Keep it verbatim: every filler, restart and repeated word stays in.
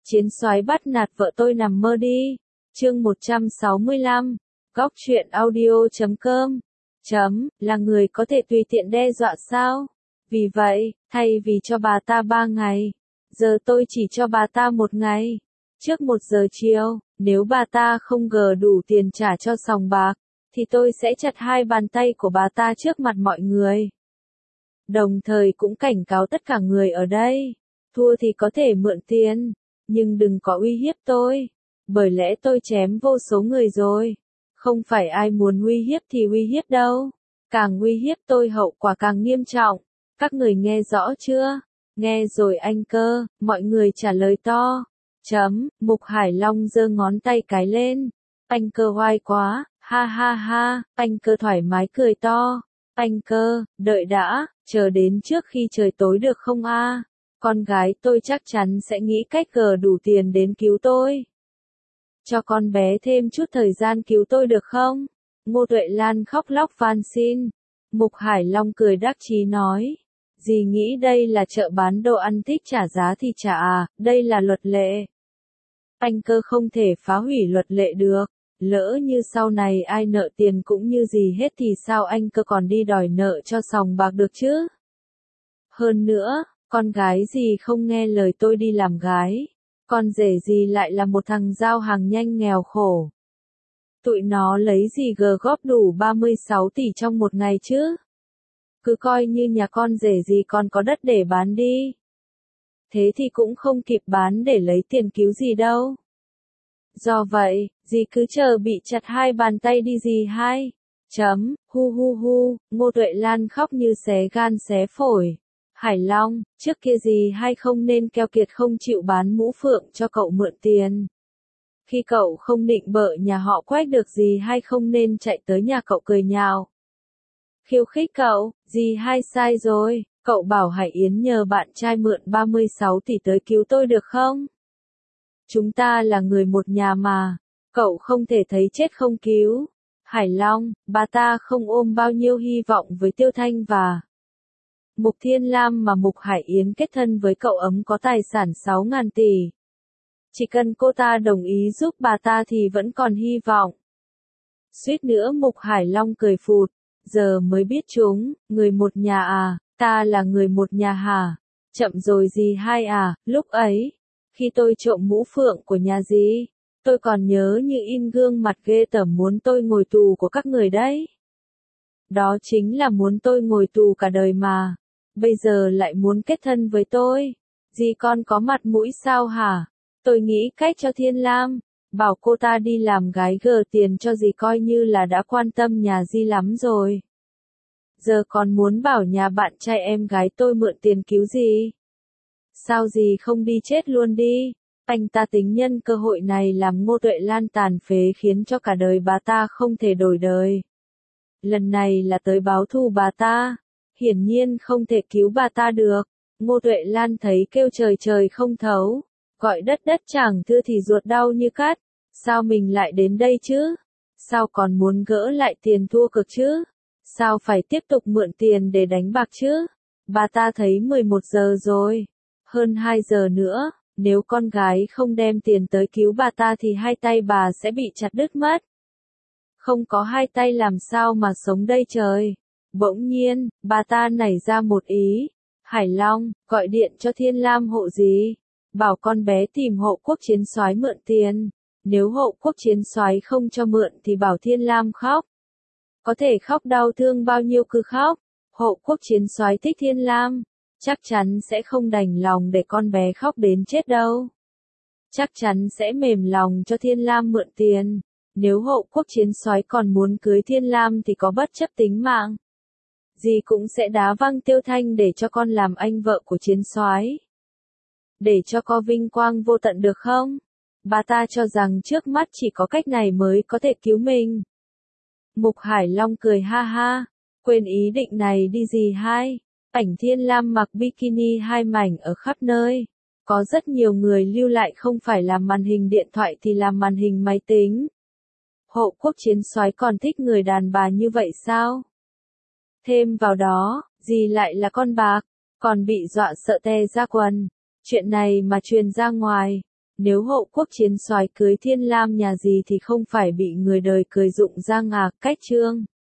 Chiến soái bắt nạt vợ tôi nằm mơ đi. Chương một trăm sáu mươi lăm. Góc truyện audio chấm com. Chấm, là người có thể tùy tiện đe dọa sao? Vì vậy, thay vì cho bà ta ba ngày, giờ tôi chỉ cho bà ta một ngày. Trước một giờ chiều, nếu bà ta không gờ đủ tiền trả cho sòng bạc, thì tôi sẽ chặt hai bàn tay của bà ta trước mặt mọi người. Đồng thời cũng cảnh cáo tất cả người ở đây, thua thì có thể mượn tiền, nhưng đừng có uy hiếp tôi, bởi lẽ tôi chém vô số người rồi. Không phải ai muốn uy hiếp thì uy hiếp đâu, càng uy hiếp tôi hậu quả càng nghiêm trọng. Các người nghe rõ chưa? Nghe rồi anh cơ, mọi người trả lời to. Chấm, Mục Hải Long giơ ngón tay cái lên. Anh cơ oai quá, ha ha ha, anh cơ thoải mái cười to. Anh cơ, đợi đã, chờ đến trước khi trời tối được không a? Con gái tôi chắc chắn sẽ nghĩ cách gờ đủ tiền đến cứu tôi. Cho con bé thêm chút thời gian cứu tôi được không? Ngô Tuệ Lan khóc lóc van xin. Mục Hải Long cười đắc chí nói. Dì nghĩ đây là chợ bán đồ ăn, thích trả giá thì trả à, đây là luật lệ. Anh cơ không thể phá hủy luật lệ được. Lỡ như sau này ai nợ tiền cũng như gì hết thì sao anh cơ còn đi đòi nợ cho sòng bạc được chứ? Hơn nữa, con gái gì không nghe lời tôi đi làm gái, con rể gì lại là một thằng giao hàng nhanh nghèo khổ. Tụi nó lấy gì gờ góp đủ ba mươi sáu tỷ trong một ngày chứ? Cứ coi như nhà con rể gì còn có đất để bán đi. Thế thì cũng không kịp bán để lấy tiền cứu gì đâu. Do vậy, dì cứ chờ bị chặt hai bàn tay đi dì hai. Chấm, hu hu hu, Ngô Tuệ Lan khóc như xé gan xé phổi. Hải Long, trước kia dì hai không nên keo kiệt không chịu bán mũ phượng cho cậu mượn tiền. Khi cậu không định bợ nhà họ Quách được dì hai không nên chạy tới nhà cậu cười nhạo. Khiêu khích cậu, dì hai sai rồi, cậu bảo Hải Yến nhờ bạn trai mượn ba mươi sáu tỷ tới cứu tôi được không? Chúng ta là người một nhà mà, cậu không thể thấy chết không cứu. Hải Long, bà ta không ôm bao nhiêu hy vọng với Tiêu Thanh và Mục Thiên Lam mà Mục Hải Yến kết thân với cậu ấm có tài sản sáu ngàn tỷ. Chỉ cần cô ta đồng ý giúp bà ta thì vẫn còn hy vọng. Suýt nữa Mục Hải Long cười phụt, giờ mới biết chúng, người một nhà à, ta là người một nhà hả? Chậm rồi dì hai à, lúc ấy, khi tôi trộm mũ phượng của nhà dì, tôi còn nhớ như in gương mặt ghê tởm muốn tôi ngồi tù của các người đấy. Đó chính là muốn tôi ngồi tù cả đời mà. Bây giờ lại muốn kết thân với tôi. Dì con có mặt mũi sao hả? Tôi nghĩ cách cho Thiên Lam, bảo cô ta đi làm gái gờ tiền cho dì coi như là đã quan tâm nhà dì lắm rồi. Giờ còn muốn bảo nhà bạn trai em gái tôi mượn tiền cứu dì. Sao dì không đi chết luôn đi? Anh ta tính nhân cơ hội này làm Ngô Tuệ Lan tàn phế khiến cho cả đời bà ta không thể đổi đời. Lần này là tới báo thù bà ta. Hiển nhiên không thể cứu bà ta được. Ngô Tuệ Lan thấy kêu trời trời không thấu, gọi đất đất chẳng thưa thì ruột đau như cắt. Sao mình lại đến đây chứ? Sao còn muốn gỡ lại tiền thua cược chứ? Sao phải tiếp tục mượn tiền để đánh bạc chứ? Bà ta thấy mười một giờ rồi, hơn hai giờ nữa, nếu con gái không đem tiền tới cứu bà ta thì hai tay bà sẽ bị chặt đứt mất. Không có hai tay làm sao mà sống đây trời? Bỗng nhiên, bà ta nảy ra một ý. Hải Long, gọi điện cho Thiên Lam hộ dì, bảo con bé tìm Hộ Quốc Chiến Soái mượn tiền. Nếu Hộ Quốc Chiến Soái không cho mượn thì bảo Thiên Lam khóc. Có thể khóc đau thương bao nhiêu cứ khóc. Hộ Quốc Chiến Soái thích Thiên Lam, chắc chắn sẽ không đành lòng để con bé khóc đến chết đâu. Chắc chắn sẽ mềm lòng cho Thiên Lam mượn tiền. Nếu Hộ Quốc Chiến Soái còn muốn cưới Thiên Lam thì có bất chấp tính mạng, dì cũng sẽ đá văng Tiêu Thanh để cho con làm anh vợ của Chiến Soái. Để cho có vinh quang vô tận được không? Bà ta cho rằng trước mắt chỉ có cách này mới có thể cứu mình. Mục Hải Long cười ha ha, quên ý định này đi dì hai. Ảnh Thiên Lam mặc bikini hai mảnh ở khắp nơi. Có rất nhiều người lưu lại không phải làm màn hình điện thoại thì làm màn hình máy tính. Hộ Quốc Chiến Soái còn thích người đàn bà như vậy sao? Thêm vào đó, dì lại là con bạc, còn bị dọa sợ tè ra quần. Chuyện này mà truyền ra ngoài, Nếu hậu quốc chiến soái cưới Thiên Lam nhà gì thì không phải bị người đời cười rụng răng à, cách chương.